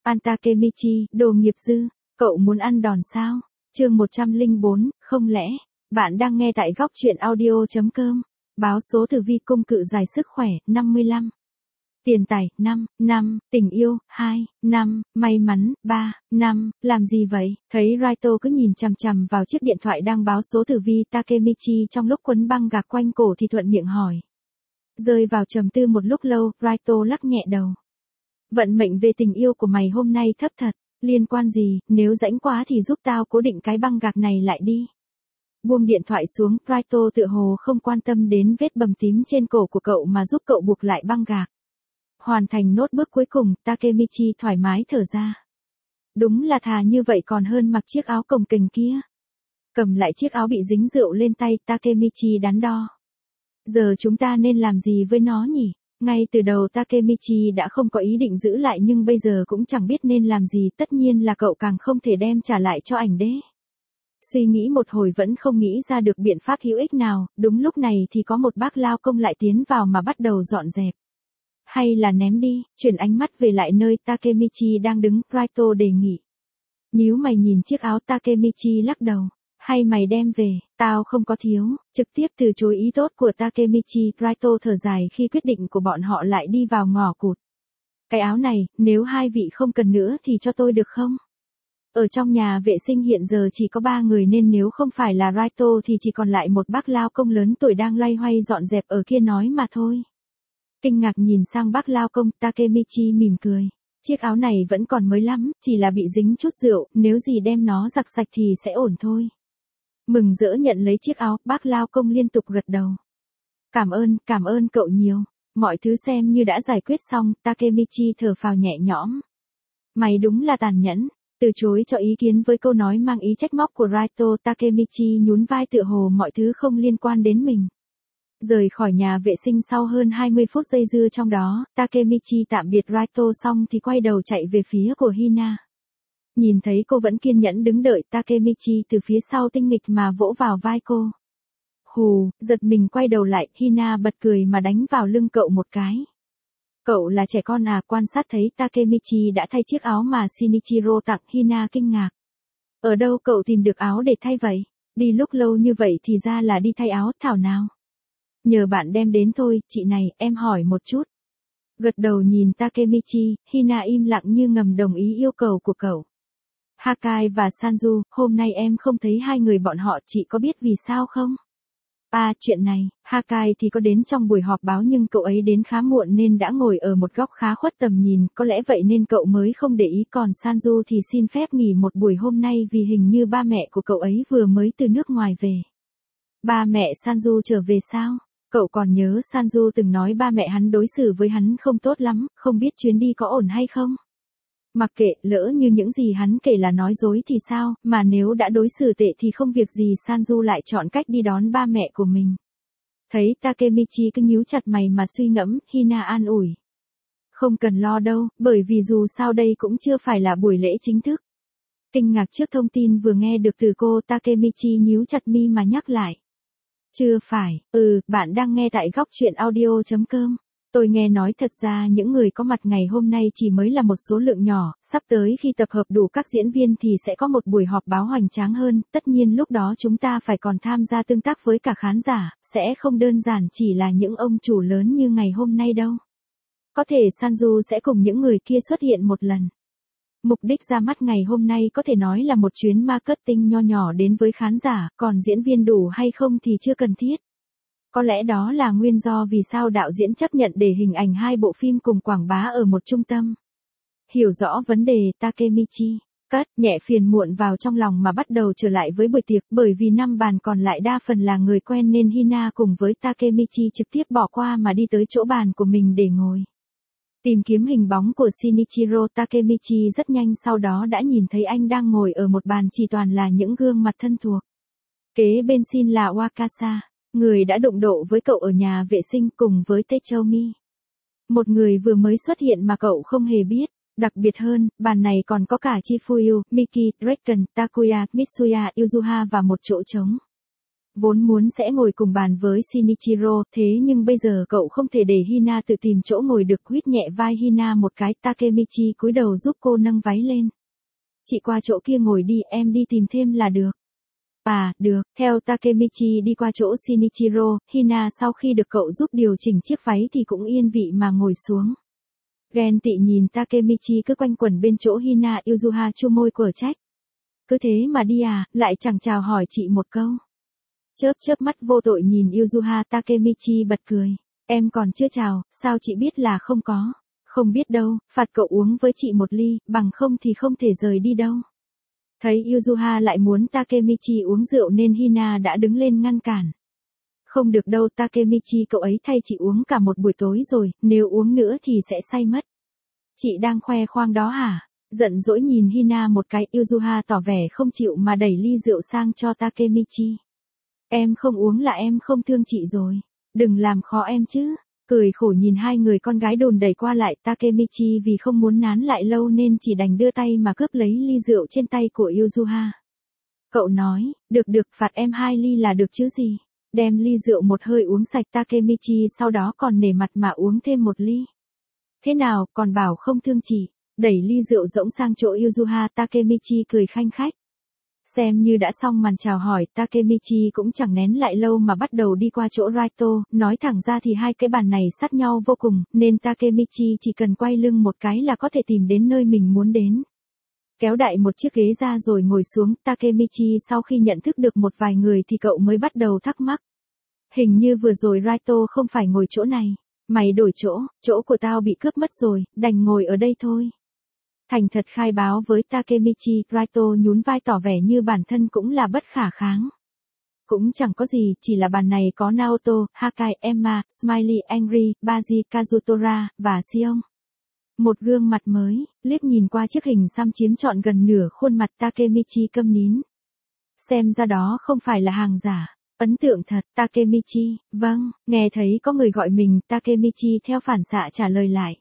An Takemichi, đồ nghiệp dư, cậu muốn ăn đòn sao? Chương 104, không lẽ, bạn đang nghe tại góc truyện audio.com, báo số tử vi cung cự giải sức khỏe, 55. Tiền tài, 5, tình yêu, 2, may mắn, 3, làm gì vậy? Thấy Raito cứ nhìn chằm chằm vào chiếc điện thoại đang báo số tử vi Takemichi trong lúc quấn băng gạc quanh cổ thì thuận miệng hỏi. Rơi vào trầm tư một lúc lâu, Raito lắc nhẹ đầu. Vận mệnh về tình yêu của mày hôm nay thấp thật, liên quan gì, nếu rãnh quá thì giúp tao cố định cái băng gạc này lại đi. Buông điện thoại xuống, Raito tựa hồ không quan tâm đến vết bầm tím trên cổ của cậu mà giúp cậu buộc lại băng gạc. Hoàn thành nốt bước cuối cùng, Takemichi thoải mái thở ra. Đúng là thà như vậy còn hơn mặc chiếc áo cồng kềnh kia. Cầm lại chiếc áo bị dính rượu lên tay, Takemichi đắn đo. Giờ chúng ta nên làm gì với nó nhỉ? Ngay từ đầu Takemichi đã không có ý định giữ lại nhưng bây giờ cũng chẳng biết nên làm gì, tất nhiên là cậu càng không thể đem trả lại cho ảnh đế. Suy nghĩ một hồi vẫn không nghĩ ra được biện pháp hữu ích nào, đúng lúc này thì có một bác lao công lại tiến vào mà bắt đầu dọn dẹp. Hay là ném đi, chuyển ánh mắt về lại nơi Takemichi đang đứng, Raito đề nghị. Nhíu mày nhìn chiếc áo, Takemichi lắc đầu. Hay mày đem về, tao không có thiếu, trực tiếp từ chối ý tốt của Takemichi, Raito thở dài khi quyết định của bọn họ lại đi vào ngõ cụt. Cái áo này, nếu hai vị không cần nữa thì cho tôi được không? Ở trong nhà vệ sinh hiện giờ chỉ có 3 người nên nếu không phải là Raito thì chỉ còn lại một bác lao công lớn tuổi đang loay hoay dọn dẹp ở kia nói mà thôi. Kinh ngạc nhìn sang bác lao công, Takemichi mỉm cười. Chiếc áo này vẫn còn mới lắm, chỉ là bị dính chút rượu, nếu gì đem nó giặt sạch thì sẽ ổn thôi. Mừng rỡ nhận lấy chiếc áo, bác lao công liên tục gật đầu. Cảm ơn cậu nhiều. Mọi thứ xem như đã giải quyết xong, Takemichi thở phào nhẹ nhõm. Mày đúng là tàn nhẫn. Từ chối cho ý kiến với câu nói mang ý trách móc của Raito, Takemichi nhún vai tựa hồ mọi thứ không liên quan đến mình. Rời khỏi nhà vệ sinh sau hơn 20 phút dây dưa trong đó, Takemichi tạm biệt Raito xong thì quay đầu chạy về phía của Hina. Nhìn thấy cô vẫn kiên nhẫn đứng đợi, Takemichi từ phía sau tinh nghịch mà vỗ vào vai cô. Hù, giật mình quay đầu lại, Hina bật cười mà đánh vào lưng cậu một cái. Cậu là trẻ con à? Quan sát thấy Takemichi đã thay chiếc áo mà Shinichiro tặng, Hina kinh ngạc. Ở đâu cậu tìm được áo để thay vậy? Đi lúc lâu như vậy thì ra là đi thay áo, thảo nào. Nhờ bạn đem đến thôi, chị này, em hỏi một chút. Gật đầu nhìn Takemichi, Hina im lặng như ngầm đồng ý yêu cầu của cậu. Hakai và Sanju, hôm nay em không thấy hai người bọn họ, chị có biết vì sao không? Chuyện này, Hakai thì có đến trong buổi họp báo nhưng cậu ấy đến khá muộn nên đã ngồi ở một góc khá khuất tầm nhìn, có lẽ vậy nên cậu mới không để ý, còn Sanju thì xin phép nghỉ một buổi hôm nay vì hình như ba mẹ của cậu ấy vừa mới từ nước ngoài về. Ba mẹ Sanju trở về sao? Cậu còn nhớ Sanju từng nói ba mẹ hắn đối xử với hắn không tốt lắm, không biết chuyến đi có ổn hay không? Mặc kệ, lỡ như những gì hắn kể là nói dối thì sao, mà nếu đã đối xử tệ thì không việc gì Sanju lại chọn cách đi đón ba mẹ của mình. Thấy Takemichi cứ nhíu chặt mày mà suy ngẫm, Hina an ủi. Không cần lo đâu, bởi vì dù sao đây cũng chưa phải là buổi lễ chính thức. Kinh ngạc trước thông tin vừa nghe được từ cô, Takemichi nhíu chặt mi mà nhắc lại. Chưa phải, bạn đang nghe tại góc truyện audio.com. Tôi nghe nói thật ra những người có mặt ngày hôm nay chỉ mới là một số lượng nhỏ, sắp tới khi tập hợp đủ các diễn viên thì sẽ có một buổi họp báo hoành tráng hơn, tất nhiên lúc đó chúng ta phải còn tham gia tương tác với cả khán giả, sẽ không đơn giản chỉ là những ông chủ lớn như ngày hôm nay đâu. Có thể Sanju sẽ cùng những người kia xuất hiện một lần. Mục đích ra mắt ngày hôm nay có thể nói là một chuyến marketing nho nhỏ đến với khán giả, còn diễn viên đủ hay không thì chưa cần thiết. Có lẽ đó là nguyên do vì sao đạo diễn chấp nhận để hình ảnh hai bộ phim cùng quảng bá ở một trung tâm. Hiểu rõ vấn đề, Takemichi cất nhẹ phiền muộn vào trong lòng mà bắt đầu trở lại với buổi tiệc, bởi vì 5 bàn còn lại đa phần là người quen nên Hina cùng với Takemichi trực tiếp bỏ qua mà đi tới chỗ bàn của mình để ngồi. Tìm kiếm hình bóng của Shinichiro, Takemichi rất nhanh sau đó đã nhìn thấy anh đang ngồi ở một bàn chỉ toàn là những gương mặt thân thuộc. Kế bên xin là Wakasa, người đã đụng độ với cậu ở nhà vệ sinh cùng với Techoumi. Một người vừa mới xuất hiện mà cậu không hề biết. Đặc biệt hơn, bàn này còn có cả Chifuyu, Miki, Draken, Takuya, Mitsuya, Yuzuha và một chỗ trống. Vốn muốn sẽ ngồi cùng bàn với Shinichiro, thế nhưng bây giờ cậu không thể để Hina tự tìm chỗ ngồi được, huýt nhẹ vai Hina một cái, Takemichi cúi đầu giúp cô nâng váy lên. Chị qua chỗ kia ngồi đi, em đi tìm thêm là được. À, được, theo Takemichi đi qua chỗ Shinichiro, Hina sau khi được cậu giúp điều chỉnh chiếc váy thì cũng yên vị mà ngồi xuống. Ghen tị nhìn Takemichi cứ quanh quẩn bên chỗ Hina, Yuzuha chu môi quở trách. Cứ thế mà đi à, lại chẳng chào hỏi chị một câu. Chớp mắt vô tội nhìn Yuzuha, Takemichi bật cười. Em còn chưa chào, sao chị biết là không có? Không biết đâu, phạt cậu uống với chị một ly, bằng không thì không thể rời đi đâu. Thấy Yuzuha lại muốn Takemichi uống rượu nên Hina đã đứng lên ngăn cản. Không được đâu Takemichi, cậu ấy thay chị uống cả một buổi tối rồi, nếu uống nữa thì sẽ say mất. Chị đang khoe khoang đó hả? Giận dỗi nhìn Hina một cái, Yuzuha tỏ vẻ không chịu mà đẩy ly rượu sang cho Takemichi. Em không uống là em không thương chị rồi. Đừng làm khó em chứ. Cười khổ nhìn hai người con gái đồn đẩy qua lại, Takemichi vì không muốn nán lại lâu nên chỉ đành đưa tay mà cướp lấy ly rượu trên tay của Yuzuha. Cậu nói, được, phạt em 2 ly là được chứ gì. Đem ly rượu một hơi uống sạch, Takemichi sau đó còn nể mặt mà uống thêm một ly. Thế nào, còn bảo không thương chị. Đẩy ly rượu rỗng sang chỗ Yuzuha, Takemichi cười khanh khách. Xem như đã xong màn chào hỏi, Takemichi cũng chẳng nén lại lâu mà bắt đầu đi qua chỗ Raito, nói thẳng ra thì hai cái bàn này sát nhau vô cùng, nên Takemichi chỉ cần quay lưng một cái là có thể tìm đến nơi mình muốn đến. Kéo đại một chiếc ghế ra rồi ngồi xuống, Takemichi sau khi nhận thức được một vài người thì cậu mới bắt đầu thắc mắc. Hình như vừa rồi Raito không phải ngồi chỗ này, mày đổi chỗ của tao bị cướp mất rồi, đành ngồi ở đây thôi. Thành thật khai báo với Takemichi, Raito nhún vai tỏ vẻ như bản thân cũng là bất khả kháng. Cũng chẳng có gì, chỉ là bàn này có Naoto, Hakai, Emma, Smiley, Angry, Baji, Kazutora, và Sion. Một gương mặt mới, liếc nhìn qua chiếc hình xăm chiếm trọn gần nửa khuôn mặt, Takemichi câm nín. Xem ra đó không phải là hàng giả. Ấn tượng thật, Takemichi, vâng, nghe thấy có người gọi mình, Takemichi theo phản xạ trả lời lại.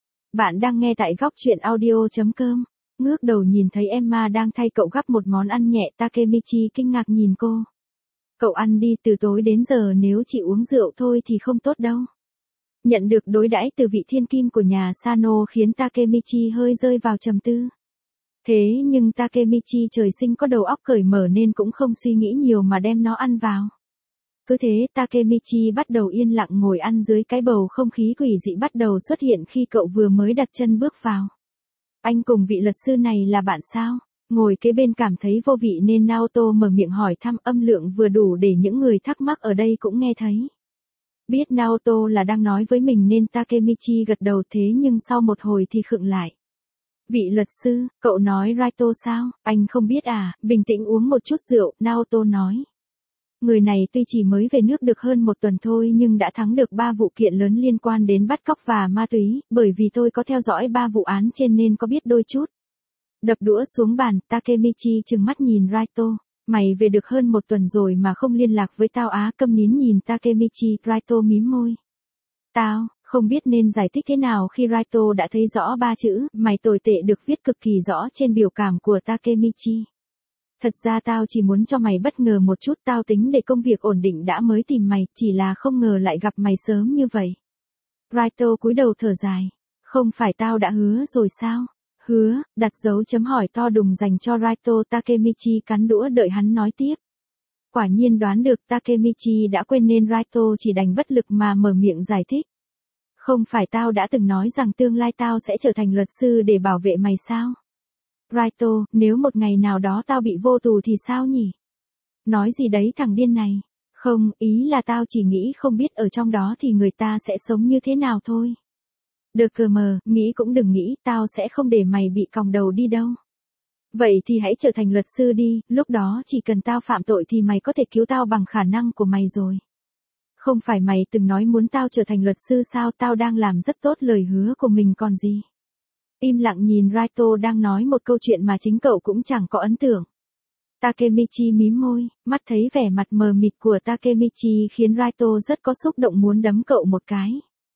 Bạn đang nghe tại góc truyện audio.com. Ngước đầu nhìn thấy Emma đang thay cậu gắp một món ăn nhẹ, Takemichi kinh ngạc nhìn cô. Cậu ăn đi, từ tối đến giờ nếu chỉ uống rượu thôi thì không tốt đâu. Nhận được đối đãi từ vị thiên kim của nhà Sano khiến Takemichi hơi rơi vào trầm tư. Thế nhưng Takemichi trời sinh có đầu óc cởi mở nên cũng không suy nghĩ nhiều mà đem nó ăn vào. Cứ thế Takemichi bắt đầu yên lặng ngồi ăn dưới cái bầu không khí quỷ dị bắt đầu xuất hiện khi cậu vừa mới đặt chân bước vào. Anh cùng vị luật sư này là bạn sao? Ngồi kế bên cảm thấy vô vị nên Naoto mở miệng hỏi thăm, âm lượng vừa đủ để những người thắc mắc ở đây cũng nghe thấy. Biết Naoto là đang nói với mình nên Takemichi gật đầu, thế nhưng sau một hồi thì khựng lại. Vị luật sư, cậu nói Raito sao? Anh không biết à, bình tĩnh uống một chút rượu, Naoto nói. Người này tuy chỉ mới về nước được hơn 1 tuần thôi nhưng đã thắng được 3 vụ kiện lớn liên quan đến bắt cóc và ma túy, bởi vì tôi có theo dõi 3 vụ án trên nên có biết đôi chút. Đập đũa xuống bàn, Takemichi trừng mắt nhìn Raito. Mày về được hơn 1 tuần rồi mà không liên lạc với tao á? Câm nín nhìn Takemichi, Raito mím môi. Tao, không biết nên giải thích thế nào khi Raito đã thấy rõ 3 chữ, mày tồi tệ được viết cực kỳ rõ trên biểu cảm của Takemichi. Thật ra tao chỉ muốn cho mày bất ngờ một chút, tao tính để công việc ổn định đã mới tìm mày, chỉ là không ngờ lại gặp mày sớm như vậy. Raito cúi đầu thở dài. Không phải tao đã hứa rồi sao? Hứa, đặt dấu chấm hỏi to đùng dành cho Raito. Takemichi cắn đũa đợi hắn nói tiếp. Quả nhiên đoán được Takemichi đã quên nên Raito chỉ đành bất lực mà mở miệng giải thích. Không phải tao đã từng nói rằng tương lai tao sẽ trở thành luật sư để bảo vệ mày sao? Raito, nếu một ngày nào đó tao bị vô tù thì sao nhỉ? Nói gì đấy thằng điên này? Không, ý là tao chỉ nghĩ không biết ở trong đó thì người ta sẽ sống như thế nào thôi. Được cờ mờ, nghĩ cũng đừng nghĩ, tao sẽ không để mày bị còng đầu đi đâu. Vậy thì hãy trở thành luật sư đi, lúc đó chỉ cần tao phạm tội thì mày có thể cứu tao bằng khả năng của mày rồi. Không phải mày từng nói muốn tao trở thành luật sư sao? Tao đang làm rất tốt lời hứa của mình còn gì. Im lặng nhìn Raito đang nói một câu chuyện mà chính cậu cũng chẳng có ấn tượng. Takemichi mím môi, mắt thấy vẻ mặt mờ mịt của Takemichi khiến Raito rất có xúc động muốn đấm cậu một cái.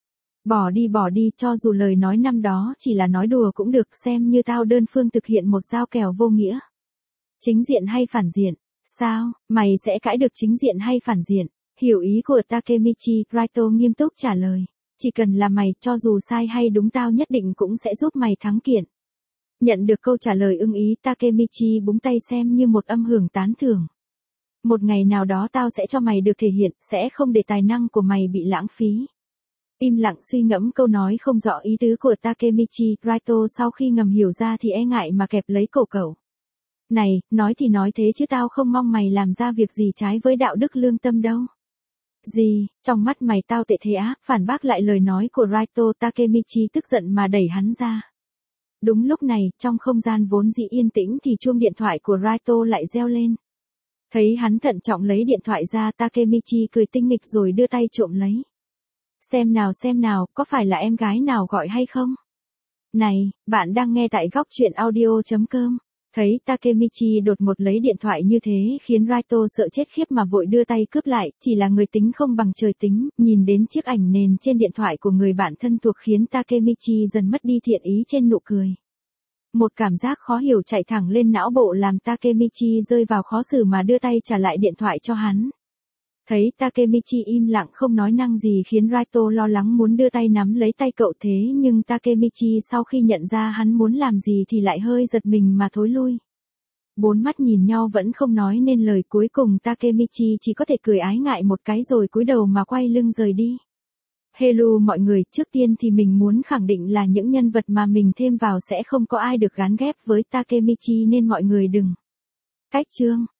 Bỏ đi, cho dù lời nói năm đó chỉ là nói đùa cũng được, xem như tao đơn phương thực hiện một giao kèo vô nghĩa. Chính diện hay phản diện, Sao, mày sẽ cãi được chính diện hay phản diện? Hiểu ý của Takemichi, Raito nghiêm túc trả lời. Chỉ cần là mày, cho dù sai hay đúng tao nhất định cũng sẽ giúp mày thắng kiện. Nhận được câu trả lời ưng ý, Takemichi búng tay xem như một âm hưởng tán thưởng. Một ngày nào đó tao sẽ cho mày được thể hiện, sẽ không để tài năng của mày bị lãng phí. Im lặng suy ngẫm câu nói không rõ ý tứ của Takemichi, Raito sau khi ngầm hiểu ra thì e ngại mà kẹp lấy cổ cậu. Này, nói thì nói thế chứ tao không mong mày làm ra việc gì trái với đạo đức lương tâm đâu. Gì, trong mắt mày tao tệ thế á, phản bác lại lời nói của Raito. Takemichi tức giận mà đẩy hắn ra. Đúng lúc này, trong không gian vốn dĩ yên tĩnh thì chuông điện thoại của Raito lại reo lên. Thấy hắn thận trọng lấy điện thoại ra, Takemichi cười tinh nghịch rồi đưa tay trộm lấy. Xem nào, có phải là em gái nào gọi hay không? Này, bạn đang nghe tại góc truyện audio.com. Thấy Takemichi đột ngột lấy điện thoại như thế khiến Raito sợ chết khiếp mà vội đưa tay cướp lại, chỉ là người tính không bằng trời tính, nhìn đến chiếc ảnh nền trên điện thoại của người bạn thân thuộc khiến Takemichi dần mất đi thiện ý trên nụ cười. Một cảm giác khó hiểu chạy thẳng lên não bộ làm Takemichi rơi vào khó xử mà đưa tay trả lại điện thoại cho hắn. Thấy Takemichi im lặng không nói năng gì khiến Raito lo lắng muốn đưa tay nắm lấy tay cậu, thế nhưng Takemichi sau khi nhận ra hắn muốn làm gì thì lại hơi giật mình mà thối lui. Bốn mắt nhìn nhau vẫn không nói nên lời, cuối cùng Takemichi chỉ có thể cười ái ngại một cái rồi cúi đầu mà quay lưng rời đi. Hello mọi người, trước tiên thì mình muốn khẳng định là những nhân vật mà mình thêm vào sẽ không có ai được gán ghép với Takemichi nên mọi người đừng cách chương.